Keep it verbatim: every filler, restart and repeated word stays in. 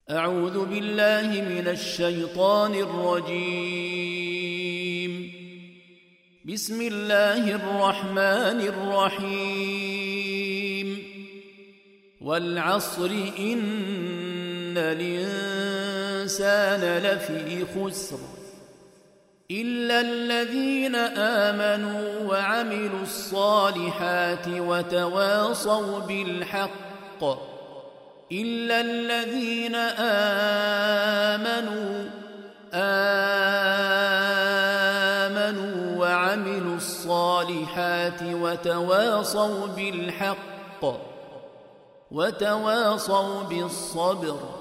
أعوذ بالله من الشيطان الرجيم. بسم الله الرحمن الرحيم. والعصر إن الإنسان لفي خسر إلا الذين آمنوا وعملوا الصالحات وتواصوا بالحق إلا الذين آمنوا آمنوا وعملوا الصالحات وتواصوا بالحق وتواصوا بالصبر